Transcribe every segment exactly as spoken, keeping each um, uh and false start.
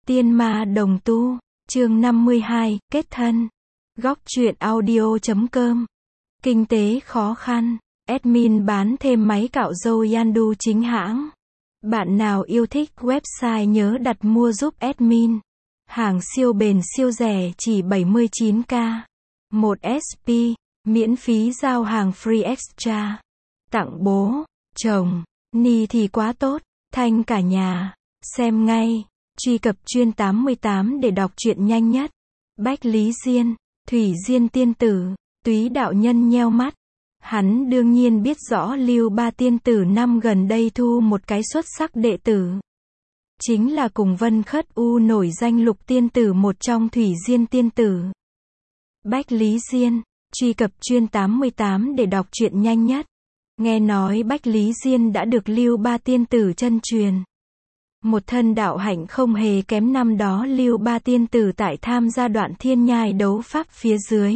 Tiên ma đồng tu, chương năm mươi hai, kết thân. Góc truyện audio chấm com. Kinh tế khó khăn, admin bán thêm máy cạo râu Yandu chính hãng. Bạn nào yêu thích website nhớ đặt mua giúp admin. Hàng siêu bền siêu rẻ chỉ bảy mươi chín k. một ét pê, miễn phí giao hàng free extra. Tặng bố, chồng, ni thì quá tốt, thanh cả nhà. Xem ngay. Truy cập chuyên tám mươi tám để đọc truyện nhanh nhất. Bách Lý Diên, Thủy Diên tiên tử, Túy đạo nhân nheo mắt. Hắn đương nhiên biết rõ Lưu Ba tiên tử năm gần đây thu một cái xuất sắc đệ tử. Chính là cùng Vân Khất U nổi danh Lục tiên tử một trong Thủy Diên tiên tử. Bách Lý Diên, truy cập chuyên tám mươi tám để đọc truyện nhanh nhất. Nghe nói Bách Lý Diên đã được Lưu Ba tiên tử chân truyền. Một thân đạo hạnh không hề kém năm đó Lưu Ba tiên tử tại tham gia đoạn thiên nhai đấu pháp phía dưới.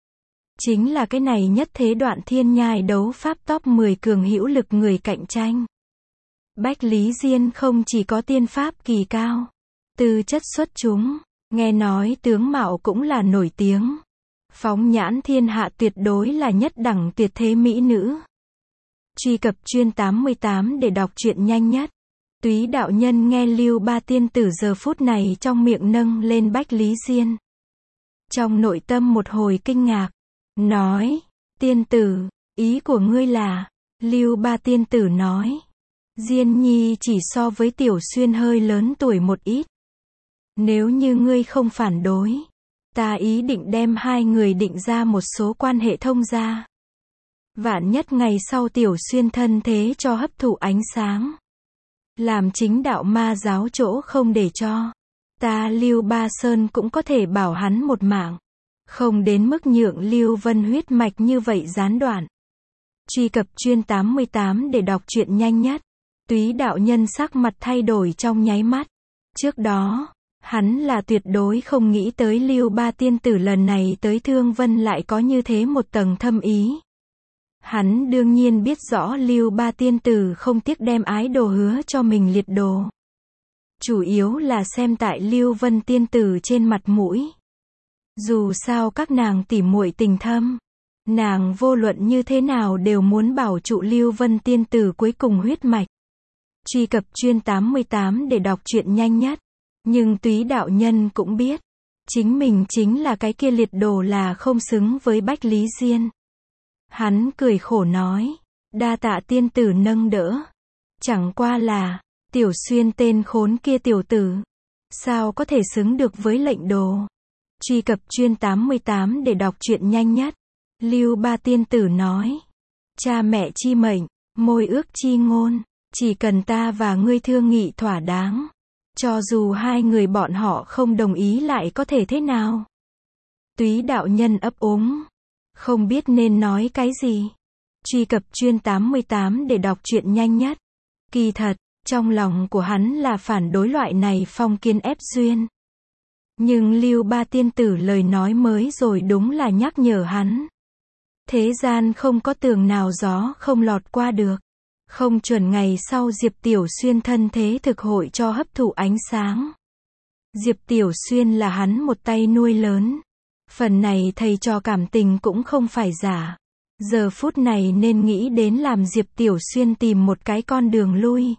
Chính là cái này nhất thế đoạn thiên nhai đấu pháp top mười cường hữu lực người cạnh tranh. Bách Lý Diên không chỉ có tiên pháp kỳ cao, tư chất xuất chúng, nghe nói tướng mạo cũng là nổi tiếng. Phóng nhãn thiên hạ tuyệt đối là nhất đẳng tuyệt thế mỹ nữ. Truy cập chuyên tám mươi tám để đọc truyện nhanh nhất. Túy đạo nhân nghe Lưu Ba tiên tử giờ phút này trong miệng nâng lên Bách Lý Diên. Trong nội tâm một hồi kinh ngạc, nói, tiên tử, ý của ngươi là, Lưu Ba tiên tử nói, Diên nhi chỉ so với Tiểu Xuyên hơi lớn tuổi một ít. Nếu như ngươi không phản đối, ta ý định đem hai người định ra một số quan hệ thông gia. Vạn nhất ngày sau Tiểu Xuyên thân thế cho hấp thụ ánh sáng. Làm chính đạo ma giáo chỗ không để cho. Ta Lưu Ba Sơn cũng có thể bảo hắn một mạng. Không đến mức nhượng Lưu Vân huyết mạch như vậy gián đoạn. Truy cập chuyên tám mươi tám để đọc truyện nhanh nhất. Túy đạo nhân sắc mặt thay đổi trong nháy mắt. Trước đó, hắn là tuyệt đối không nghĩ tới Lưu Ba tiên tử lần này tới Thương Vân lại có như thế một tầng thâm ý. Hắn đương nhiên biết rõ Lưu Ba tiên tử không tiếc đem ái đồ hứa cho mình liệt đồ. Chủ yếu là xem tại Lưu Vân tiên tử trên mặt mũi. Dù sao các nàng tỉ muội tình thâm, nàng vô luận như thế nào đều muốn bảo trụ Lưu Vân tiên tử cuối cùng huyết mạch. Truy cập chuyên tám mươi tám để đọc truyện nhanh nhất. Nhưng Túy đạo nhân cũng biết, chính mình chính là cái kia liệt đồ là không xứng với Bách Lý Diên. Hắn cười khổ nói, đa tạ tiên tử nâng đỡ. Chẳng qua là, Tiểu Xuyên tên khốn kia tiểu tử, sao có thể xứng được với lệnh đồ. Truy cập chuyên tám mươi tám để đọc truyện nhanh nhất. Lưu Ba tiên tử nói, cha mẹ chi mệnh, môi ước chi ngôn, chỉ cần ta và ngươi thương nghị thỏa đáng. Cho dù hai người bọn họ không đồng ý lại có thể thế nào. Túy đạo nhân ấp úng, không biết nên nói cái gì. Truy cập chuyên tám mươi tám để đọc truyện nhanh nhất. Kỳ thật, trong lòng của hắn là phản đối loại này phong kiến ép duyên. Nhưng Lưu Ba tiên tử lời nói mới rồi đúng là nhắc nhở hắn. Thế gian không có tường nào gió không lọt qua được. Không chuẩn ngày sau Diệp Tiểu Xuyên thân thế thực hội cho hấp thụ ánh sáng. Diệp Tiểu Xuyên là hắn một tay nuôi lớn. Phần này thầy trò cảm tình cũng không phải giả. Giờ phút này nên nghĩ đến làm Diệp Tiểu Xuyên tìm một cái con đường lui.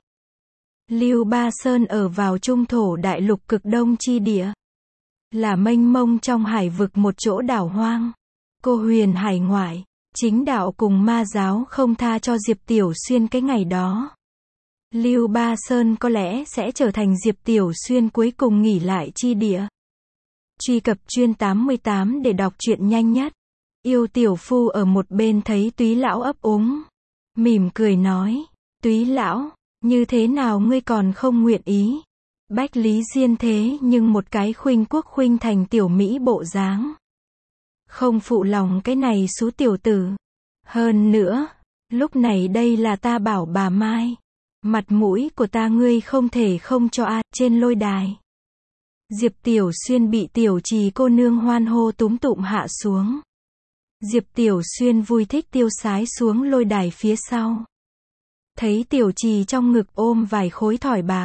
Lưu Ba Sơn ở vào trung thổ đại lục cực đông chi địa. Là mênh mông trong hải vực một chỗ đảo hoang. Cô huyền hải ngoại. Chính đạo cùng ma giáo không tha cho Diệp Tiểu Xuyên cái ngày đó. Lưu Ba Sơn có lẽ sẽ trở thành Diệp Tiểu Xuyên cuối cùng nghỉ lại chi địa. Truy cập chuyên tám mươi tám để đọc truyện nhanh nhất. Yêu tiểu phu ở một bên thấy Túy lão ấp úng. Mỉm cười nói, Túy lão, như thế nào ngươi còn không nguyện ý. Bách Lý Diên thế nhưng một cái khuynh quốc khuynh thành tiểu mỹ bộ dáng. Không phụ lòng cái này xú tiểu tử. Hơn nữa, lúc này đây là ta bảo bà Mai. Mặt mũi của ta ngươi không thể không cho a trên lôi đài. Diệp Tiểu Xuyên bị Tiểu Trì cô nương hoan hô túm tụm hạ xuống. Diệp Tiểu Xuyên vui thích tiêu sái xuống lôi đài phía sau. Thấy Tiểu Trì trong ngực ôm vài khối thỏi bạc.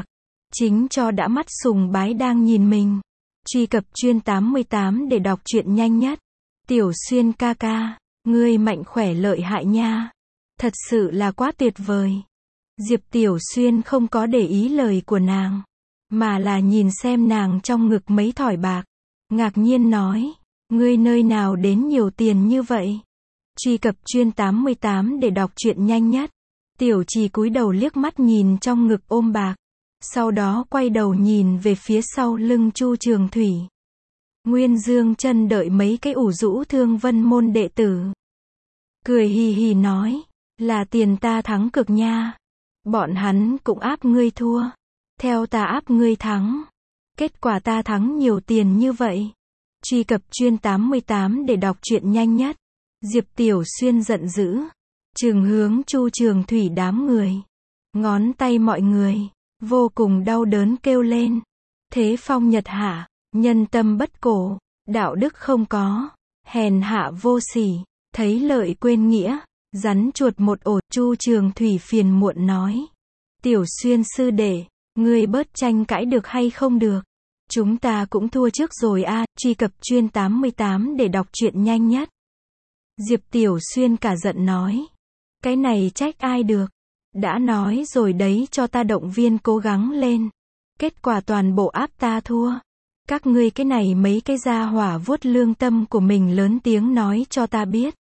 chính cho đã mắt sùng bái đang nhìn mình. Truy cập chuyên tám mươi tám để đọc truyện nhanh nhất. Tiểu Xuyên ca ca, ngươi mạnh khỏe lợi hại nha. Thật sự là quá tuyệt vời. Diệp Tiểu Xuyên không có để ý lời của nàng, mà là nhìn xem nàng trong ngực mấy thỏi bạc. Ngạc nhiên nói, ngươi nơi nào đến nhiều tiền như vậy? Truy cập chuyên tám mươi tám để đọc truyện nhanh nhất. Tiểu Trì cúi đầu liếc mắt nhìn trong ngực ôm bạc. Sau đó quay đầu nhìn về phía sau lưng Chu Trường Thủy. Nguyên Dương chân đợi mấy cái ủ rũ Thương Vân môn đệ tử. Cười hì hì nói, là tiền ta thắng cược nha. Bọn hắn cũng áp ngươi thua. Theo ta áp ngươi thắng. Kết quả ta thắng nhiều tiền như vậy. Truy cập chuyên tám mươi tám để đọc truyện nhanh nhất. Diệp Tiểu Xuyên giận dữ. Trừng hướng Chu Trường Thủy đám người. Ngón tay mọi người. Vô cùng đau đớn kêu lên. Thế phong nhật hạ. Nhân tâm bất cổ. Đạo đức không có. Hèn hạ vô sỉ. Thấy lợi quên nghĩa. Rắn chuột một ổ. Chu Trường Thủy phiền muộn nói. Tiểu Xuyên sư đệ. Ngươi bớt tranh cãi được hay không được? Chúng ta cũng thua trước rồi a. À. Truy cập chuyên tám mươi tám để đọc truyện nhanh nhất. Diệp Tiểu Xuyên cả giận nói. Cái này trách ai được? Đã nói rồi đấy, cho ta động viên cố gắng lên. Kết quả toàn bộ áp ta thua. Các ngươi cái này mấy cái gia hỏa vuốt lương tâm của mình lớn tiếng nói cho ta biết.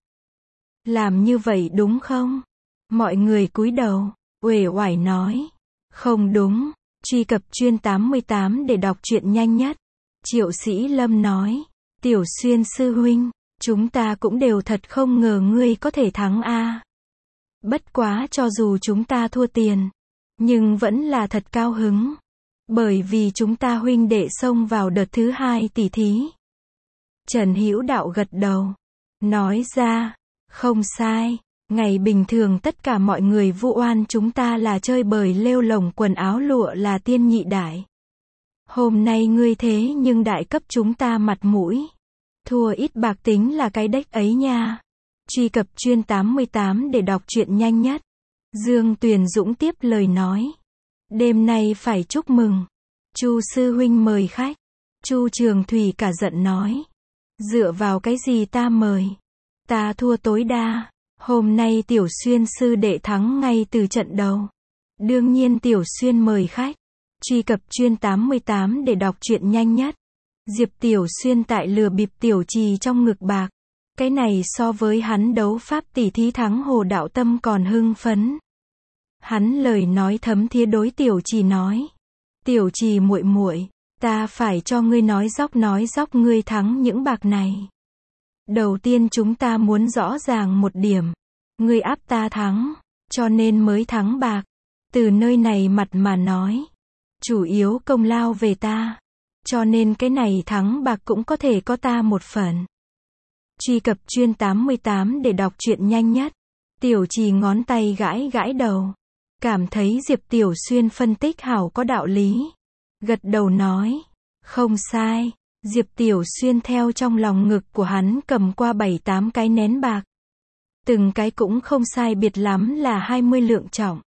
Làm như vậy đúng không? Mọi người cúi đầu, uể oải nói. Không đúng. Truy cập chuyên tám mươi tám để đọc truyện nhanh nhất. Triệu Sĩ Lâm nói. Tiểu Xuyên sư huynh, chúng ta cũng đều thật không ngờ ngươi có thể thắng a. À. Bất quá cho dù chúng ta thua tiền, nhưng vẫn là thật cao hứng. Bởi vì chúng ta huynh đệ xông vào đợt thứ hai tỷ thí. Trần Hữu Đạo gật đầu. Nói ra, không sai. Ngày bình thường tất cả mọi người vu oan chúng ta là chơi bời lêu lồng quần áo lụa là tiên nhị đại. Hôm nay ngươi thế nhưng đại cấp chúng ta mặt mũi. Thua ít bạc tính là cái đếch ấy nha. Truy cập chuyên tám mươi tám để đọc truyện nhanh nhất. Dương Tuyền Dũng tiếp lời nói. Đêm nay phải chúc mừng. Chu sư huynh mời khách. Chu Trường Thủy cả giận nói. Dựa vào cái gì ta mời? Ta thua tối đa. Hôm nay Tiểu Xuyên sư đệ thắng ngay từ trận đầu. Đương nhiên Tiểu Xuyên mời khách. Truy cập chuyên tám mươi tám để đọc truyện nhanh nhất. Diệp Tiểu Xuyên tại lừa bịp Tiểu Trì trong ngực bạc. Cái này so với hắn đấu pháp tỷ thí thắng Hồ Đạo Tâm còn hưng phấn. Hắn lời nói thấm thía đối Tiểu Trì nói. Tiểu Trì muội muội, ta phải cho ngươi nói dóc nói dóc ngươi thắng những bạc này. Đầu tiên chúng ta muốn rõ ràng một điểm. Ngươi áp ta thắng, cho nên mới thắng bạc. Từ nơi này mặt mà nói. Chủ yếu công lao về ta. Cho nên cái này thắng bạc cũng có thể có ta một phần. Truy cập chuyên tám mươi tám để đọc truyện nhanh nhất. Tiểu Trì ngón tay gãi gãi đầu. Cảm thấy Diệp Tiểu Xuyên phân tích hảo có đạo lý. Gật đầu nói. Không sai. Diệp Tiểu Xuyên theo trong lòng ngực của hắn cầm qua bảy tám cái nén bạc. Từng cái cũng không sai biệt lắm là hai mươi lượng trọng.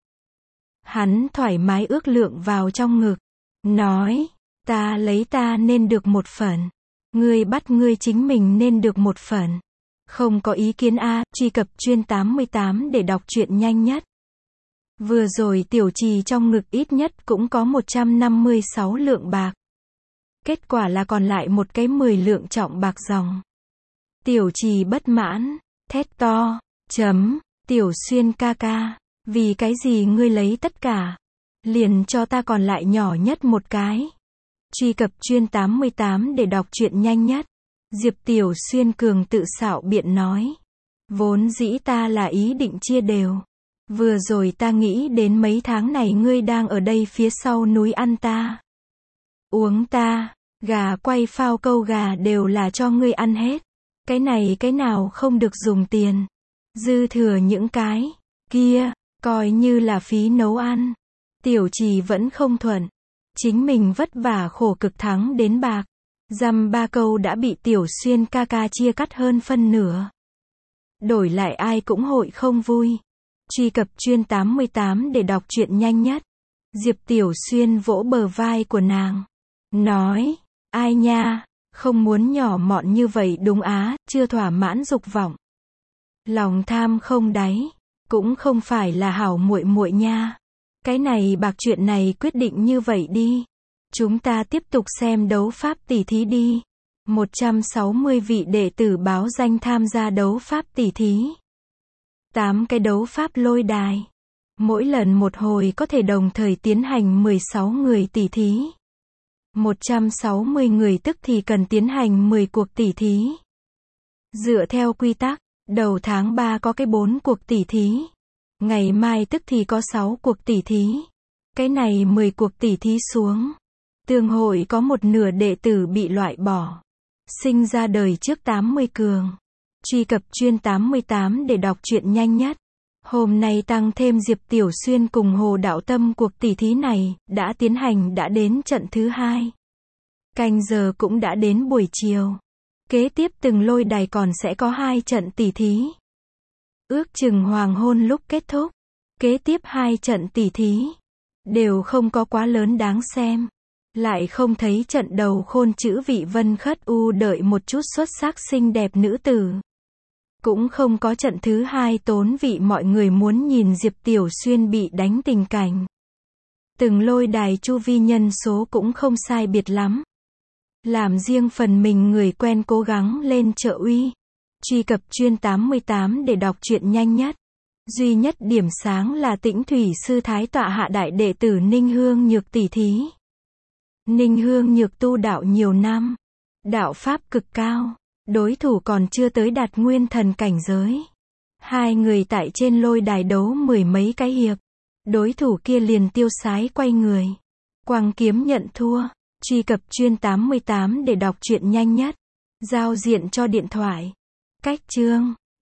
Hắn thoải mái ước lượng vào trong ngực. Nói. Ta lấy ta nên được một phần. Ngươi bắt ngươi chính mình nên được một phần. Không có ý kiến a. Truy cập chuyên tám mươi tám để đọc truyện nhanh nhất. Vừa rồi Tiểu Trì trong ngực ít nhất cũng có một trăm năm mươi sáu lượng bạc. Kết quả là còn lại một cái mười lượng trọng bạc dòng. Tiểu Trì bất mãn, thét to, chấm, Tiểu Xuyên ca ca, vì cái gì ngươi lấy tất cả? Liền cho ta còn lại nhỏ nhất một cái. Truy cập chuyên tám mươi tám để đọc truyện nhanh nhất. Diệp Tiểu Xuyên cường tự xạo biện nói. Vốn dĩ ta là ý định chia đều. Vừa rồi ta nghĩ đến mấy tháng này ngươi đang ở đây phía sau núi ăn ta. Uống ta, gà quay phao câu gà đều là cho ngươi ăn hết. Cái này cái nào không được dùng tiền. Dư thừa những cái kia, coi như là phí nấu ăn. Tiểu Trì vẫn không thuận. Chính mình vất vả khổ cực thắng đến bạc. Dăm ba câu đã bị Tiểu Xuyên ca ca chia cắt hơn phân nửa. Đổi lại ai cũng hội không vui. Truy cập chuyên tám mươi tám để đọc truyện nhanh nhất. Diệp Tiểu Xuyên vỗ bờ vai của nàng. Nói, ai nha, không muốn nhỏ mọn như vậy đúng á, chưa thỏa mãn dục vọng. Lòng tham không đáy, cũng không phải là hảo muội muội nha. Cái này bạc chuyện này quyết định như vậy đi. Chúng ta tiếp tục xem đấu pháp tỷ thí đi. một trăm sáu mươi vị đệ tử báo danh tham gia đấu pháp tỷ thí. tám cái đấu pháp lôi đài. Mỗi lần một hồi có thể đồng thời tiến hành mười sáu người tỷ thí. một trăm sáu mươi người tức thì cần tiến hành mười cuộc tỷ thí. Dựa theo quy tắc, đầu tháng ba có cái bốn cuộc tỷ thí. Ngày mai tức thì có sáu cuộc tỷ thí. Cái này mười cuộc tỷ thí xuống. Tương hội có một nửa đệ tử bị loại bỏ. Sinh ra đời trước tám mươi cường. Truy cập chuyên tám mươi tám để đọc truyện nhanh nhất. Hôm nay tăng thêm Diệp Tiểu Xuyên cùng Hồ Đạo Tâm cuộc tỷ thí này, đã tiến hành đã đến trận thứ hai. Canh giờ cũng đã đến buổi chiều. Kế tiếp từng lôi đài còn sẽ có hai trận tỷ thí. Ước chừng hoàng hôn lúc kết thúc. Kế tiếp hai trận tỷ thí. Đều không có quá lớn đáng xem. Lại không thấy trận đầu khôn chữ vị Vân Khất U đợi một chút xuất sắc xinh đẹp nữ tử. Cũng không có trận thứ hai tốn vị mọi người muốn nhìn Diệp Tiểu Xuyên bị đánh tình cảnh. Từng lôi đài chu vi nhân số cũng không sai biệt lắm. Làm riêng phần mình người quen cố gắng lên trợ uy. Truy cập chuyên tám mươi tám để đọc truyện nhanh nhất. Duy nhất điểm sáng là Tĩnh Thủy Sư Thái tọa hạ đại đệ tử Ninh Hương Nhược tỷ thí. Ninh Hương Nhược tu đạo nhiều năm. Đạo pháp cực cao. Đối thủ còn chưa tới đạt nguyên thần cảnh giới. Hai người tại trên lôi đài đấu mười mấy cái hiệp. Đối thủ kia liền tiêu sái quay người. Quăng kiếm nhận thua. Truy cập chuyên tám mươi tám để đọc truyện nhanh nhất. Giao diện cho điện thoại. Cách chương